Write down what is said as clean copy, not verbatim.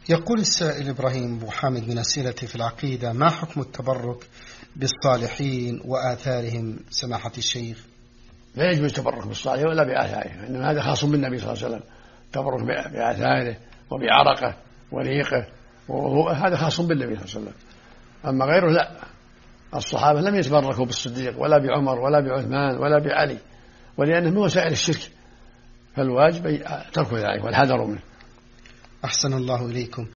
يقول السائل إبراهيم أبو حامد من أسئلتي في العقيدة: ما حكم التبرك بالصالحين وآثارهم سماحة الشيخ؟ لا يجوز التبرك بالصالحين ولا بآثارهم، إنما هذا خاص بالنبي صلى الله عليه وسلم، التبرك بآثاره وبعرقه وريقه ووضوءه هذا خاص بالنبي صلى الله عليه وسلم، أما غيره لا. الصحابة لم يتبركوا بالصديق ولا بعمر ولا بعثمان ولا بعلي، ولأنه من وسائل الشرك، فالواجب ترك ذلك والحذر منه. أحسن الله إليكم.